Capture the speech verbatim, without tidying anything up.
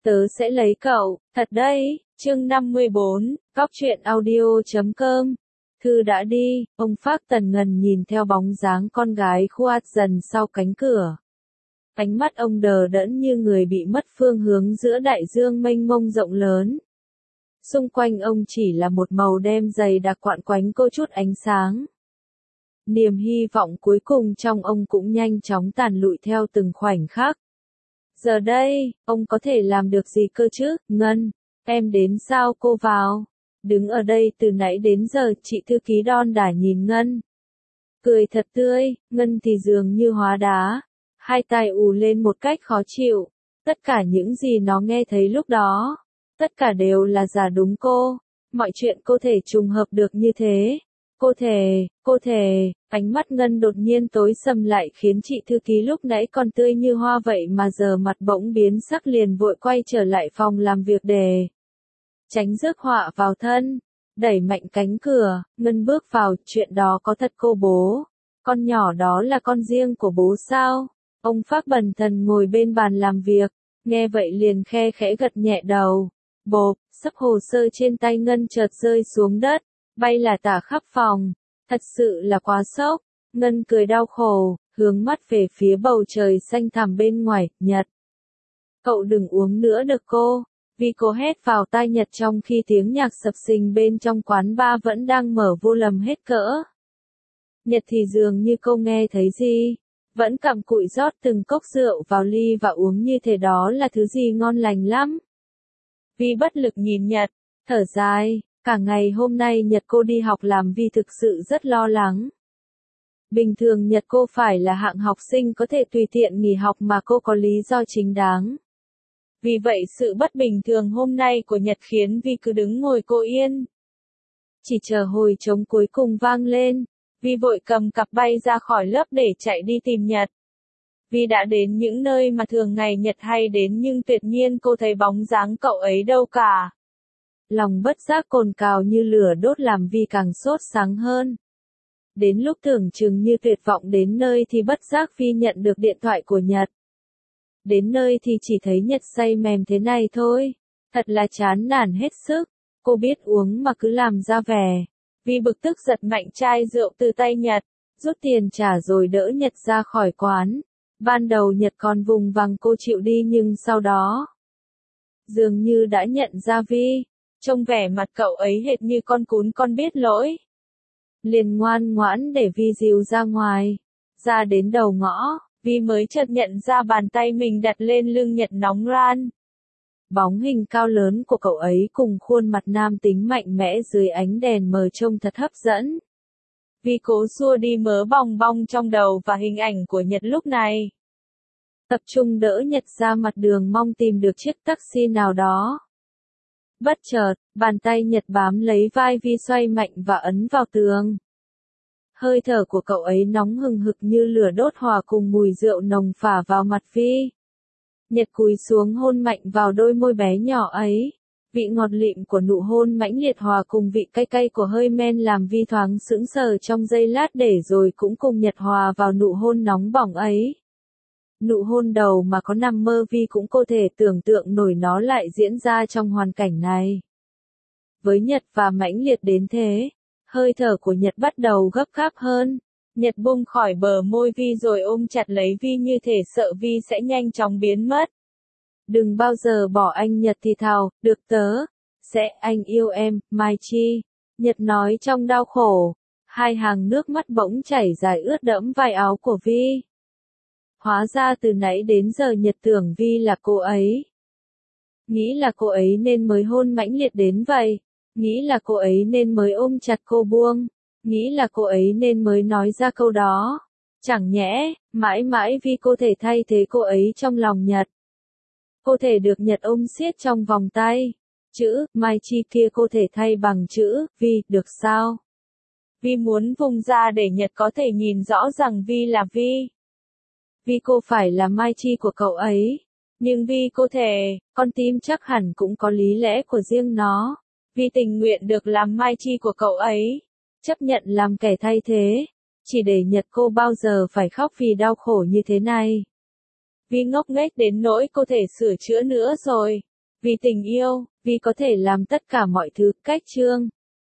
Tớ sẽ lấy cậu, thật đấy, chương năm mươi bốn, góc truyện audio chấm com. Thư đã đi, ông Phác Tần Ngần nhìn theo bóng dáng con gái khuất dần sau cánh cửa. Ánh mắt ông đờ đẫn như người bị mất phương hướng giữa đại dương mênh mông rộng lớn. Xung quanh ông chỉ là một màu đen dày đặc quặn quánh cô chút ánh sáng. Niềm hy vọng cuối cùng trong ông cũng nhanh chóng tàn lụi theo từng khoảnh khắc. Giờ đây, ông có thể làm được gì cơ chứ? Ngân, em đến sao cô vào? Đứng ở đây từ nãy đến giờ, chị thư ký đon đả nhìn Ngân. Cười thật tươi, Ngân thì dường như hóa đá. Hai tai ù lên một cách khó chịu. Tất cả những gì nó nghe thấy lúc đó. Tất cả đều là giả đúng cô. Mọi chuyện cô thể trùng hợp được như thế. Cô thề, cô thề, ánh mắt Ngân đột nhiên tối sầm lại khiến chị thư ký lúc nãy còn tươi như hoa vậy mà giờ mặt bỗng biến sắc, liền vội quay trở lại phòng làm việc để tránh rước họa vào thân. Đẩy mạnh cánh cửa, Ngân bước vào. Chuyện đó có thật cô bố? Con nhỏ đó là con riêng của bố sao? Ông Phác bần thần ngồi bên bàn làm việc, nghe vậy liền khe khẽ gật nhẹ đầu. Bộp, sấp hồ sơ trên tay Ngân chợt rơi xuống đất, bay là tả khắp phòng. Thật sự là quá sốc. Ngân cười đau khổ, hướng mắt về phía bầu trời xanh thẳm bên ngoài. Nhật, cậu đừng uống nữa được cô. Vì cô hét vào tai Nhật trong khi tiếng nhạc sập sình bên trong quán bar vẫn đang mở vô lầm hết cỡ. Nhật thì dường như không nghe thấy gì, vẫn cặm cụi rót từng cốc rượu vào ly và uống như thể đó là thứ gì ngon lành lắm. Vi bất lực nhìn Nhật, thở dài. Cả ngày hôm nay Nhật cô đi học làm Vi thực sự rất lo lắng. Bình thường Nhật cô phải là hạng học sinh có thể tùy tiện nghỉ học mà cô có lý do chính đáng. Vì vậy sự bất bình thường hôm nay của Nhật khiến Vi cứ đứng ngồi cô yên. Chỉ chờ hồi trống cuối cùng vang lên, Vi vội cầm cặp bay ra khỏi lớp để chạy đi tìm Nhật. Vi đã đến những nơi mà thường ngày Nhật hay đến nhưng tuyệt nhiên cô thấy bóng dáng cậu ấy đâu cả. Lòng bất giác cồn cào như lửa đốt làm Vi càng sốt sáng hơn. Đến lúc tưởng chừng như tuyệt vọng đến nơi thì bất giác Vi nhận được điện thoại của Nhật. Đến nơi thì chỉ thấy Nhật say mềm thế này thôi. Thật là chán nản hết sức. Cô biết uống mà cứ làm ra vẻ. Vi bực tức giật mạnh chai rượu từ tay Nhật, rút tiền trả rồi đỡ Nhật ra khỏi quán. Ban đầu Nhật còn vùng vằng cô chịu đi nhưng sau đó dường như đã nhận ra Vi. Trông vẻ mặt cậu ấy hệt như con cún con biết lỗi. Liền ngoan ngoãn để Vi dìu ra ngoài. Ra đến đầu ngõ, Vi mới chợt nhận ra bàn tay mình đặt lên lưng Nhật nóng ran. Bóng hình cao lớn của cậu ấy cùng khuôn mặt nam tính mạnh mẽ dưới ánh đèn mờ trông thật hấp dẫn. Vi cố xua đi mớ bong bong trong đầu và hình ảnh của Nhật lúc này. Tập trung đỡ Nhật ra mặt đường mong tìm được chiếc taxi nào đó. Bất chợt, bàn tay Nhật bám lấy vai Vi xoay mạnh và ấn vào tường. Hơi thở của cậu ấy nóng hừng hực như lửa đốt hòa cùng mùi rượu nồng phả vào mặt Vi. Nhật cúi xuống hôn mạnh vào đôi môi bé nhỏ ấy. Vị ngọt lịm của nụ hôn mãnh liệt hòa cùng vị cay cay của hơi men làm Vi thoáng sững sờ trong giây lát để rồi cũng cùng Nhật hòa vào nụ hôn nóng bỏng ấy. Nụ hôn đầu mà có nằm mơ Vi cũng có thể tưởng tượng nổi nó lại diễn ra trong hoàn cảnh này. Với Nhật và mãnh liệt đến thế, hơi thở của Nhật bắt đầu gấp gáp hơn. Nhật bung khỏi bờ môi Vi rồi ôm chặt lấy Vi như thể sợ Vi sẽ nhanh chóng biến mất. Đừng bao giờ bỏ anh, Nhật thì thào, được tớ, sẽ, anh yêu em, Mai Chi. Nhật nói trong đau khổ. Hai hàng nước mắt bỗng chảy dài ướt đẫm vai áo của Vi. Hóa ra từ nãy đến giờ Nhật tưởng Vi là cô ấy. Nghĩ là cô ấy nên mới hôn mãnh liệt đến vậy. Nghĩ là cô ấy nên mới ôm chặt cô buông. Nghĩ là cô ấy nên mới nói ra câu đó. Chẳng nhẽ, mãi mãi Vi cô thể thay thế cô ấy trong lòng Nhật. Cô thể được Nhật ôm siết trong vòng tay. Chữ, Mai Chi kia cô thể thay bằng chữ, Vi, được sao? Vi muốn vùng ra để Nhật có thể nhìn rõ rằng Vi là Vi. Vi cô phải là Mai Chi của cậu ấy. Nhưng Vi cô thề, con tim chắc hẳn cũng có lý lẽ của riêng nó. Vi tình nguyện được làm Mai Chi của cậu ấy. Chấp nhận làm kẻ thay thế. Chỉ để Nhật cô bao giờ phải khóc vì đau khổ như thế này. Vi ngốc nghếch đến nỗi cô thể sửa chữa nữa rồi. Vì tình yêu, vì có thể làm tất cả mọi thứ, cách chương.